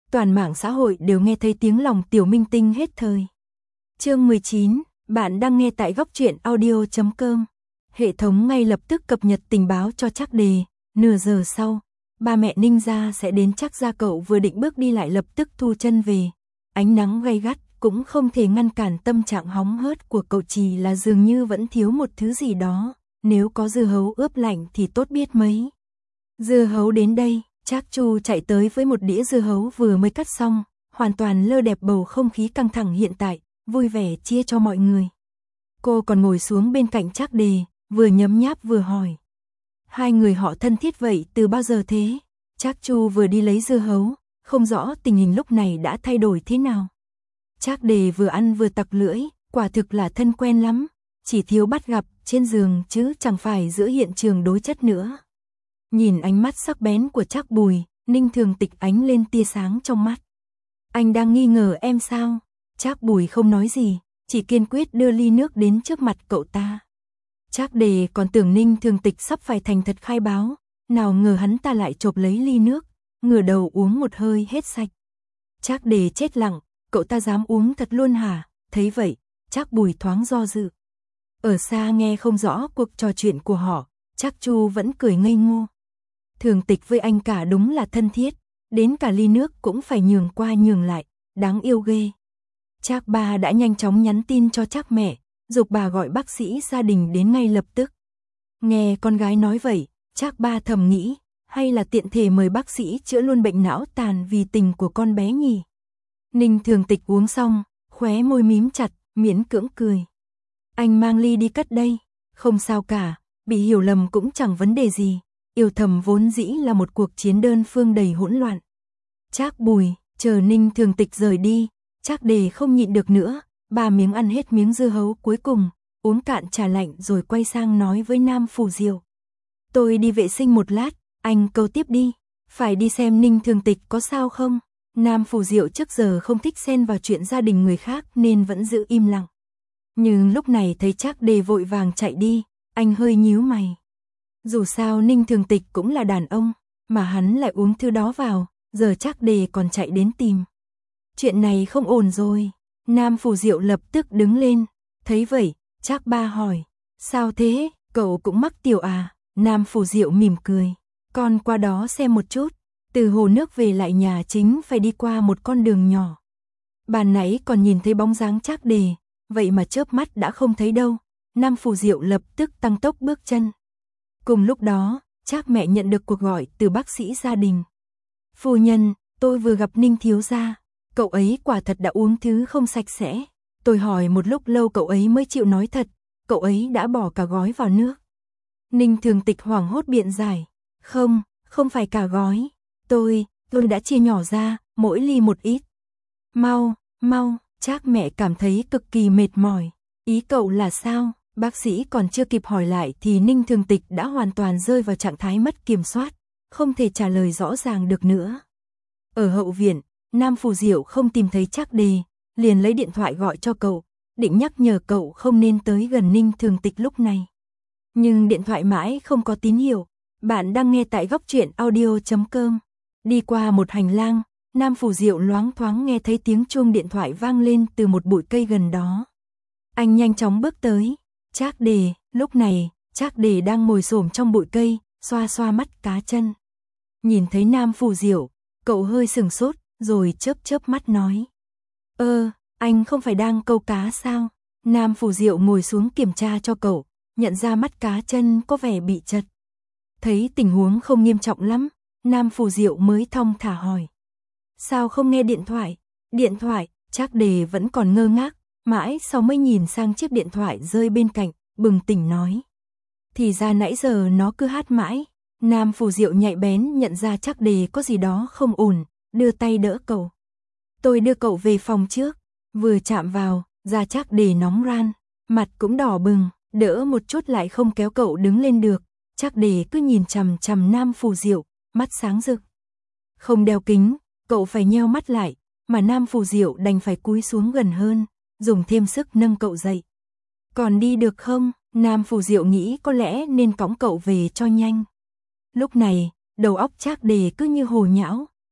toàn mạng xã hội đều nghe thấy tiếng lòng tiểu minh tinh hết thời. Chương 19, bạn đang nghe tại goctruyện.audio.com. Hệ thống ngay lập tức cập nhật tình báo cho Trác Đề, nửa giờ sau, ba mẹ Ninh gia sẽ đến Trác gia. Cậu vừa định bước đi lại lập tức thu chân về. Ánh nắng gay gắt cũng không thể ngăn cản tâm trạng hóng hớt của cậu, chỉ là dường như vẫn thiếu một thứ gì đó, nếu có dưa hấu ướp lạnh thì tốt biết mấy. Dưa hấu đến đây, Trác Chu chạy tới với một đĩa dưa hấu vừa mới cắt xong, hoàn toàn lơ đẹp bầu không khí căng thẳng hiện tại, vui vẻ chia cho mọi người. Cô còn ngồi xuống bên cạnh Trác Đề, vừa nhấm nháp vừa hỏi. Hai người họ thân thiết vậy từ bao giờ thế? Trác Chu vừa đi lấy dưa hấu, không rõ tình hình lúc này đã thay đổi thế nào. Trác Đề vừa ăn vừa tặc lưỡi, quả thực là thân quen lắm, chỉ thiếu bắt gặp trên giường chứ chẳng phải giữa hiện trường đối chất nữa. Nhìn ánh mắt sắc bén của Trác Bùi, Ninh Thường Tịch ánh lên tia sáng trong mắt. Anh đang nghi ngờ em sao? Trác Bùi không nói gì, chỉ kiên quyết đưa ly nước đến trước mặt cậu ta. Trác Đề còn tưởng Ninh Thường Tịch sắp phải thành thật khai báo, nào ngờ hắn ta lại chộp lấy ly nước, ngửa đầu uống một hơi hết sạch. Trác Đề chết lặng, cậu ta dám uống thật luôn hả? Thấy vậy, Trác Bùi thoáng do dự. Ở xa nghe không rõ cuộc trò chuyện của họ, Trác Chu vẫn cười ngây ngô. Thường Tịch với anh cả đúng là thân thiết, đến cả ly nước cũng phải nhường qua nhường lại, đáng yêu ghê. Trác ba đã nhanh chóng nhắn tin cho Trác mẹ, giục bà gọi bác sĩ gia đình đến ngay lập tức. Nghe con gái nói vậy, Trác ba thầm nghĩ, hay là tiện thể mời bác sĩ chữa luôn bệnh não tàn vì tình của con bé nhỉ. Ninh Thường Tịch uống xong, khóe môi mím chặt, miễn cưỡng cười. Anh mang ly đi cất đây, không sao cả, bị hiểu lầm cũng chẳng vấn đề gì, yêu thầm vốn dĩ là một cuộc chiến đơn phương đầy hỗn loạn. Trác Bùi, chờ Ninh Thường Tịch rời đi, Trác Đề không nhịn được nữa, ba miếng ăn hết miếng dưa hấu cuối cùng, uống cạn trà lạnh rồi quay sang nói với Nam Phủ Diệu. Tôi đi vệ sinh một lát, anh câu tiếp đi, phải đi xem Ninh Thường Tịch có sao không. Nam Phủ Diệu trước giờ không thích xen vào chuyện gia đình người khác nên vẫn giữ im lặng. Nhưng lúc này thấy Trác Đề vội vàng chạy đi, anh hơi nhíu mày. Dù sao Ninh Thường Tịch cũng là đàn ông, mà hắn lại uống thứ đó vào, giờ Trác Đề còn chạy đến tìm. Chuyện này không ổn rồi. Nam Phủ Diệu lập tức đứng lên, thấy vậy, Trác ba hỏi, sao thế, cậu cũng mắc tiểu à? Nam Phủ Diệu mỉm cười, con qua đó xem một chút, từ hồ nước về lại nhà chính phải đi qua một con đường nhỏ. Ban nãy còn nhìn thấy bóng dáng Trác Đề, vậy mà chớp mắt đã không thấy đâu. Nam Phủ Diệu lập tức tăng tốc bước chân. Cùng lúc đó, Trác mẹ nhận được cuộc gọi từ bác sĩ gia đình. Phu nhân, tôi vừa gặp Ninh thiếu gia, cậu ấy quả thật đã uống thứ không sạch sẽ. Tôi hỏi một lúc lâu cậu ấy mới chịu nói thật, cậu ấy đã bỏ cả gói vào nước. Ninh Thường Tịch hoảng hốt biện giải, không phải cả gói, tôi đã chia nhỏ ra, mỗi ly một ít. Mau, Trác mẹ cảm thấy cực kỳ mệt mỏi. Ý cậu là sao? Bác sĩ còn chưa kịp hỏi lại thì Ninh Thường Tịch đã hoàn toàn rơi vào trạng thái mất kiểm soát, không thể trả lời rõ ràng được nữa. Ở hậu viện, Nam Phủ Diệu không tìm thấy Trác Đề, liền lấy điện thoại gọi cho cậu, định nhắc nhở cậu không nên tới gần Ninh Thường Tịch lúc này. Nhưng điện thoại mãi không có tín hiệu. Bạn đang nghe tại goctruyện.audio.com. Đi qua một hành lang, Nam Phủ Diệu loáng thoáng nghe thấy tiếng chuông điện thoại vang lên từ một bụi cây gần đó. Anh nhanh chóng bước tới. Trác Đề, lúc này, Trác Đề đang ngồi xổm trong bụi cây, xoa xoa mắt cá chân. Nhìn thấy Nam Phủ Diệu, cậu hơi sừng sốt, rồi chớp mắt nói. Anh không phải đang câu cá sao? Nam Phủ Diệu ngồi xuống kiểm tra cho cậu, nhận ra mắt cá chân có vẻ bị chật. Thấy tình huống không nghiêm trọng lắm, Nam Phủ Diệu mới thong thả hỏi. Sao không nghe điện thoại? Điện thoại, Trác Đề vẫn còn ngơ ngác, mãi sau mới nhìn sang chiếc điện thoại rơi bên cạnh, bừng tỉnh nói. Thì ra nãy giờ nó cứ hát mãi. Nam Phủ Diệu nhạy bén nhận ra Trác Đề có gì đó không ổn, đưa tay đỡ cậu. Tôi đưa cậu về phòng trước. Vừa chạm vào, da Trác Đề nóng ran, mặt cũng đỏ bừng, đỡ một chút lại không kéo cậu đứng lên được. Trác Đề cứ nhìn chằm chằm Nam Phủ Diệu, mắt sáng rực. Không đeo kính, cậu phải nheo mắt lại, mà Nam Phủ Diệu đành phải cúi xuống gần hơn, dùng thêm sức nâng cậu dậy. Còn đi được không? Nam Phủ Diệu nghĩ có lẽ nên cõng cậu về cho nhanh. Lúc này, đầu óc Trác Đề cứ như hồ nhão,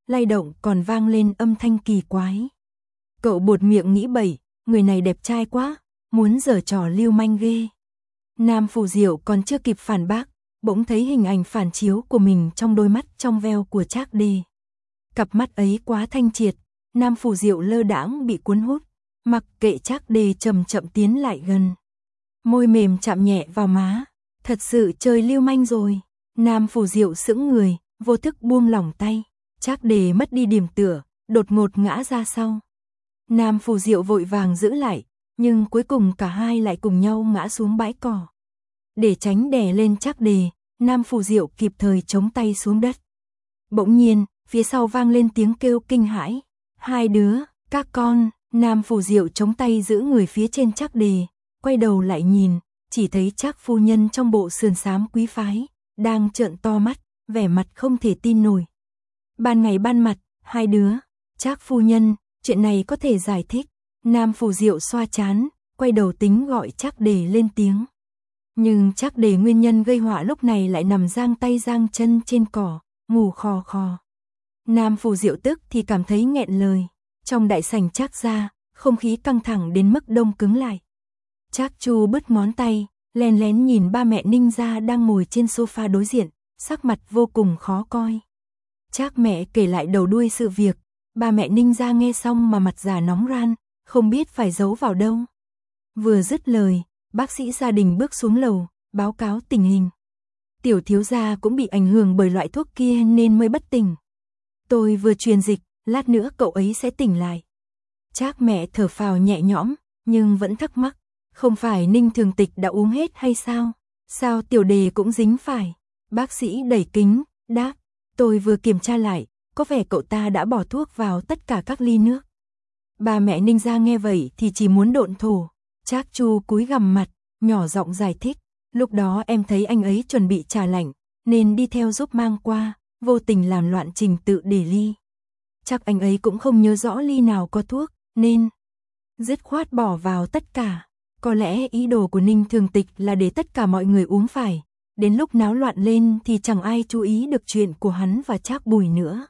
lay động còn vang lên âm thanh kỳ quái. Cậu buột miệng nghĩ bậy, người này đẹp trai quá, muốn giở trò lưu manh ghê. Nam Phù Diệu còn chưa kịp phản bác, bỗng thấy hình ảnh phản chiếu của mình trong đôi mắt trong veo của Trác Đề. Cặp mắt ấy quá thanh triệt, Nam Phù Diệu lơ đãng bị cuốn hút, mặc kệ Trác Đề chậm chậm tiến lại gần. Môi mềm chạm nhẹ vào má, thật sự chơi lưu manh rồi. Nam Phù Diệu sững người, vô thức buông lỏng tay, Trác Đề mất đi điểm tựa, đột ngột ngã ra sau. Nam Phù Diệu vội vàng giữ lại, nhưng cuối cùng cả hai lại cùng nhau ngã xuống bãi cỏ. Để tránh đè lên Trác Đề, Nam Phù Diệu kịp thời chống tay xuống đất. Bỗng nhiên, phía sau vang lên tiếng kêu kinh hãi. Hai đứa, các con. Nam Phù Diệu chống tay giữ người phía trên Trác Đề, quay đầu lại nhìn, chỉ thấy Trác phu nhân trong bộ sườn xám quý phái, đang trợn to mắt, vẻ mặt không thể tin nổi. Ban ngày ban mặt, hai đứa. Trác phu nhân, chuyện này có thể giải thích. Nam Phù Diệu xoa trán, quay đầu tính gọi Trác Đề lên tiếng. Nhưng Trác Đề nguyên nhân gây họa lúc này lại nằm giang tay giang chân trên cỏ, ngủ khò khò. Nam Phù Diệu tức thì cảm thấy nghẹn lời. Trong đại sảnh Trác gia, không khí căng thẳng đến mức đông cứng lại. Trác Chu bứt ngón tay, lén lén nhìn ba mẹ Ninh gia đang ngồi trên sofa đối diện, sắc mặt vô cùng khó coi. Trác mẹ kể lại đầu đuôi sự việc, ba mẹ Ninh gia nghe xong mà mặt già nóng ran, không biết phải giấu vào đâu. Vừa dứt lời, bác sĩ gia đình bước xuống lầu, báo cáo tình hình. Tiểu thiếu gia cũng bị ảnh hưởng bởi loại thuốc kia nên mới bất tỉnh. Tôi vừa truyền dịch, lát nữa cậu ấy sẽ tỉnh lại. Trác mẹ thở phào nhẹ nhõm, nhưng vẫn thắc mắc, không phải Ninh Thường Tịch đã uống hết hay sao? Sao Tiểu Đề cũng dính phải? Bác sĩ đẩy kính, đáp, tôi vừa kiểm tra lại, có vẻ cậu ta đã bỏ thuốc vào tất cả các ly nước. Ba mẹ Ninh gia nghe vậy thì chỉ muốn độn thổ. Trác Chu cúi gằm mặt, nhỏ giọng giải thích, lúc đó em thấy anh ấy chuẩn bị trà lạnh, nên đi theo giúp mang qua, vô tình làm loạn trình tự để ly. Chắc anh ấy cũng không nhớ rõ ly nào có thuốc, nên dứt khoát bỏ vào tất cả. Có lẽ ý đồ của Ninh Thường Tịch là để tất cả mọi người uống phải, đến lúc náo loạn lên thì chẳng ai chú ý được chuyện của hắn và Trác Bùi nữa.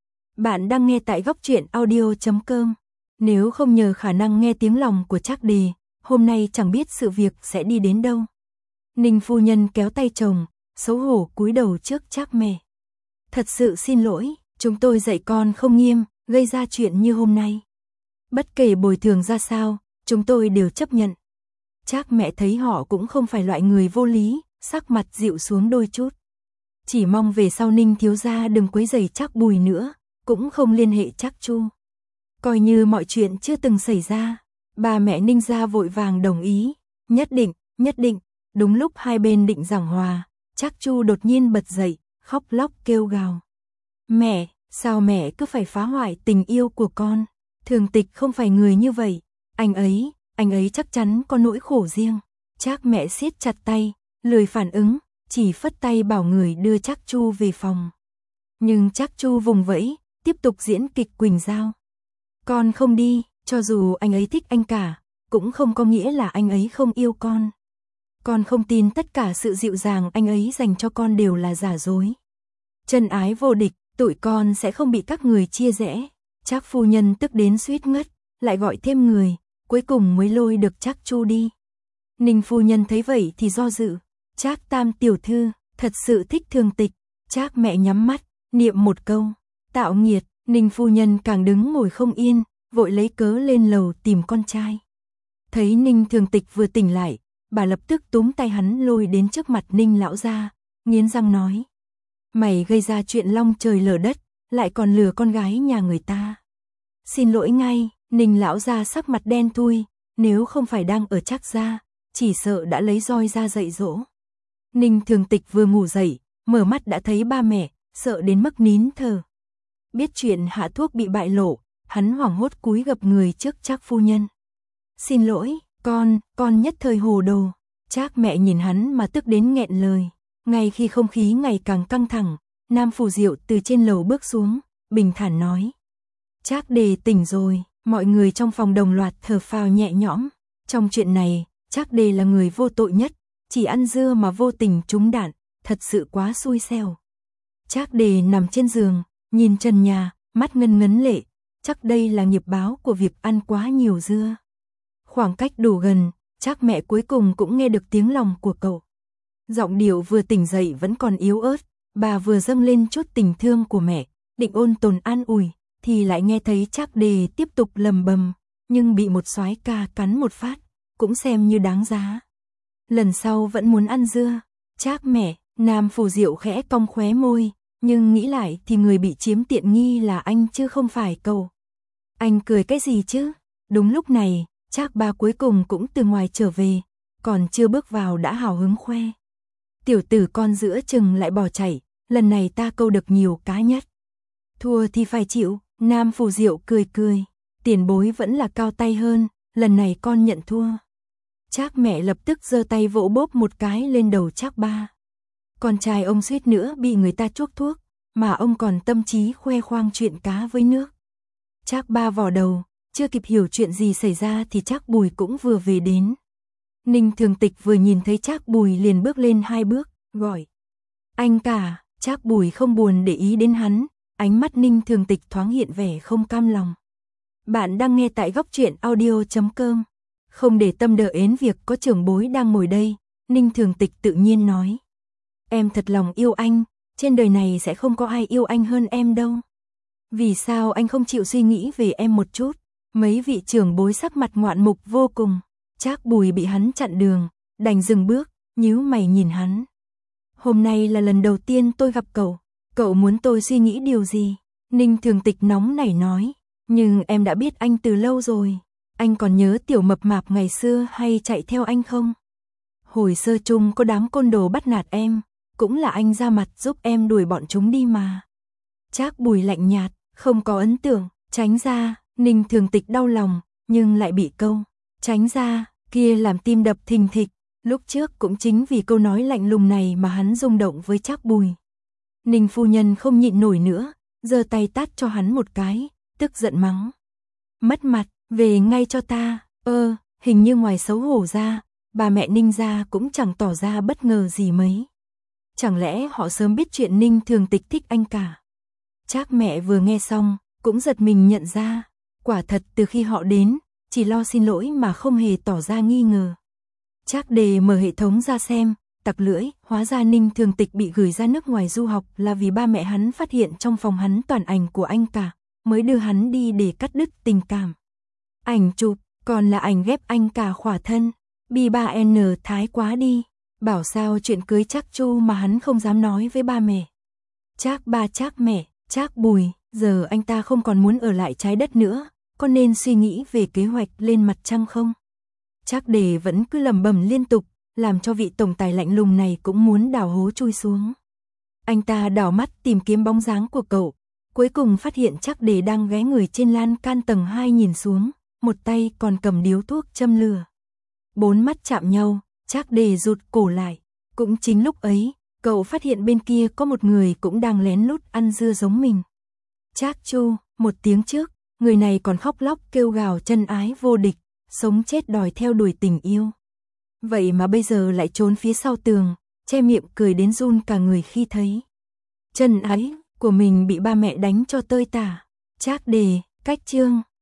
Bạn đang nghe tại Góc Truyện Audio.com. Nếu không nhờ khả năng nghe tiếng lòng của Trác Đề, hôm nay chẳng biết sự việc sẽ đi đến đâu. Ninh phu nhân kéo tay chồng, xấu hổ cúi đầu trước Trác mẹ. Thật sự xin lỗi, chúng tôi dạy con không nghiêm, gây ra chuyện như hôm nay. Bất kể bồi thường ra sao, chúng tôi đều chấp nhận. Trác mẹ thấy họ cũng không phải loại người vô lý, sắc mặt dịu xuống đôi chút. Chỉ mong về sau Ninh thiếu gia đừng quấy rầy Trác Bùi nữa, cũng không liên hệ Trác Chu. Coi như mọi chuyện chưa từng xảy ra. Ba mẹ Ninh gia vội vàng đồng ý, nhất định. Đúng lúc hai bên định giảng hòa, Trác Chu đột nhiên bật dậy, khóc lóc kêu gào. Mẹ, sao mẹ cứ phải phá hoại tình yêu của con? Thường Tịch không phải người như vậy, anh ấy chắc chắn có nỗi khổ riêng. Trác mẹ siết chặt tay, lười phản ứng, chỉ phất tay bảo người đưa Trác Chu về phòng. Nhưng Trác Chu vùng vẫy, tiếp tục diễn kịch Quỳnh Giao. Con không đi, cho dù anh ấy thích anh cả, cũng không có nghĩa là anh ấy không yêu con. Con không tin tất cả sự dịu dàng anh ấy dành cho con đều là giả dối. Chân ái vô địch, tụi con sẽ không bị các người chia rẽ. Trác phu nhân tức đến suýt ngất, lại gọi thêm người, cuối cùng mới lôi được Trác Chu đi. Ninh phu nhân thấy vậy thì do dự. Trác tam tiểu thư, thật sự thích Thường Tịch. Trác mẹ nhắm mắt, niệm một câu, tạo nghiệt. Ninh phu nhân càng đứng ngồi không yên, vội lấy cớ lên lầu tìm con trai. Thấy Ninh Thường Tịch vừa tỉnh lại, bà lập tức túm tay hắn lôi đến trước mặt Ninh lão gia, nghiến răng nói. Mày gây ra chuyện long trời lở đất, lại còn lừa con gái nhà người ta. Xin lỗi ngay, Ninh lão gia sắc mặt đen thui, nếu không phải đang ở Trác gia, chỉ sợ đã lấy roi ra dạy dỗ. Ninh Thường Tịch vừa ngủ dậy, mở mắt đã thấy ba mẹ, sợ đến mức nín thở. Biết chuyện hạ thuốc bị bại lộ, hắn hoảng hốt cúi gập người trước Trác phu nhân. Xin lỗi, con nhất thời hồ đồ. Trác mẹ nhìn hắn mà tức đến nghẹn lời. Ngay khi không khí ngày càng căng thẳng, Nam Phù Diệu từ trên lầu bước xuống, bình thản nói. Trác Đề tỉnh rồi, mọi người trong phòng đồng loạt thở phào nhẹ nhõm. Trong chuyện này, Trác Đề là người vô tội nhất, chỉ ăn dưa mà vô tình trúng đạn, thật sự quá xui xẻo. Trác Đề nằm trên giường, nhìn trần nhà, mắt ngân ngấn lệ, chắc đây là nghiệp báo của việc ăn quá nhiều dưa. Khoảng cách đủ gần, Trác mẹ cuối cùng cũng nghe được tiếng lòng của cậu. Giọng điệu vừa tỉnh dậy vẫn còn yếu ớt, bà vừa dâng lên chút tình thương của mẹ, định ôn tồn an ủi, thì lại nghe thấy Trác Đề tiếp tục lầm bầm, nhưng bị một soái ca cắn một phát, cũng xem như đáng giá. Lần sau vẫn muốn ăn dưa. Trác mẹ, Nam Phù Diệu khẽ cong khóe môi, nhưng nghĩ lại thì người bị chiếm tiện nghi là anh chứ không phải cậu. Anh cười cái gì chứ? Đúng lúc này, Trác ba cuối cùng cũng từ ngoài trở về, còn chưa bước vào đã hào hứng khoe. Tiểu tử con giữa chừng lại bỏ chạy, lần này ta câu được nhiều cá nhất. Thua thì phải chịu, Nam Phù Diệu cười cười, tiền bối vẫn là cao tay hơn, lần này con nhận thua. Trác mẹ lập tức giơ tay vỗ bốp một cái lên đầu Trác ba. Con trai ông suýt nữa bị người ta chuốc thuốc, mà ông còn tâm trí khoe khoang chuyện cá với nước. Trác ba vò đầu, chưa kịp hiểu chuyện gì xảy ra thì Trác Bùi cũng vừa về đến. Ninh Thường Tịch vừa nhìn thấy Trác Bùi liền bước lên 2 bước, gọi. Anh cả, Trác Bùi không buồn để ý đến hắn, ánh mắt Ninh Thường Tịch thoáng hiện vẻ không cam lòng. Bạn đang nghe tại góc truyện audio.com. Không để tâm đờ ến việc có trưởng bối đang ngồi đây, Ninh Thường Tịch tự nhiên nói. Em thật lòng yêu anh, trên đời này sẽ không có ai yêu anh hơn em đâu. Vì sao anh không chịu suy nghĩ về em một chút? Mấy vị trưởng bối sắc mặt ngoạn mục vô cùng. Trác Bùi bị hắn chặn đường, đành dừng bước, nhíu mày nhìn hắn. Hôm nay là lần đầu tiên tôi gặp cậu muốn tôi suy nghĩ điều gì? Ninh Thường Tịch nóng nảy nói, nhưng em đã biết anh từ lâu rồi. Anh còn nhớ tiểu mập mạp ngày xưa hay chạy theo anh không? Hồi sơ chung có đám côn đồ bắt nạt em, cũng là anh ra mặt giúp em đuổi bọn chúng đi mà. Trác Bùi lạnh nhạt, không có ấn tượng, tránh ra. Ninh Thường Tịch đau lòng, nhưng lại bị câu tránh ra kia làm tim đập thình thịch. Lúc trước cũng chính vì câu nói lạnh lùng này mà hắn rung động với Trác Bùi. Ninh phu nhân không nhịn nổi nữa, giơ tay tát cho hắn một cái, tức giận mắng. Mất mặt, về ngay cho ta. Hình như ngoài xấu hổ ra, bà mẹ Ninh gia cũng chẳng tỏ ra bất ngờ gì mấy. Chẳng lẽ họ sớm biết chuyện Ninh Thường Tịch thích anh cả? Trác mẹ vừa nghe xong, cũng giật mình nhận ra, quả thật từ khi họ đến, chỉ lo xin lỗi mà không hề tỏ ra nghi ngờ. Trác Đề mở hệ thống ra xem, tặc lưỡi, hóa ra Ninh Thường Tịch bị gửi ra nước ngoài du học là vì ba mẹ hắn phát hiện trong phòng hắn toàn ảnh của anh cả, mới đưa hắn đi để cắt đứt tình cảm. Ảnh chụp, còn là ảnh ghép anh cả khỏa thân, B3N thái quá đi, bảo sao chuyện cưới Trác Chu mà hắn không dám nói với ba mẹ. Trác ba Trác mẹ, Trác Bùi, giờ anh ta không còn muốn ở lại trái đất nữa, có nên suy nghĩ về kế hoạch lên mặt trăng không? Trác Đề vẫn cứ lẩm bẩm liên tục, làm cho vị tổng tài lạnh lùng này cũng muốn đào hố chui xuống. Anh ta đảo mắt tìm kiếm bóng dáng của cậu, cuối cùng phát hiện Trác Đề đang ghé người trên lan can tầng 2 nhìn xuống, một tay còn cầm điếu thuốc châm lửa. 4 mắt chạm nhau, Trác Đề rụt cổ lại. Cũng chính lúc ấy, cậu phát hiện bên kia có một người cũng đang lén lút ăn dưa giống mình. Trác Chu, một tiếng trước, người này còn khóc lóc kêu gào chân ái vô địch, sống chết đòi theo đuổi tình yêu. Vậy mà bây giờ lại trốn phía sau tường, che miệng cười đến run cả người khi thấy chân ái của mình bị ba mẹ đánh cho tơi tả. Trác Đề, cách chương.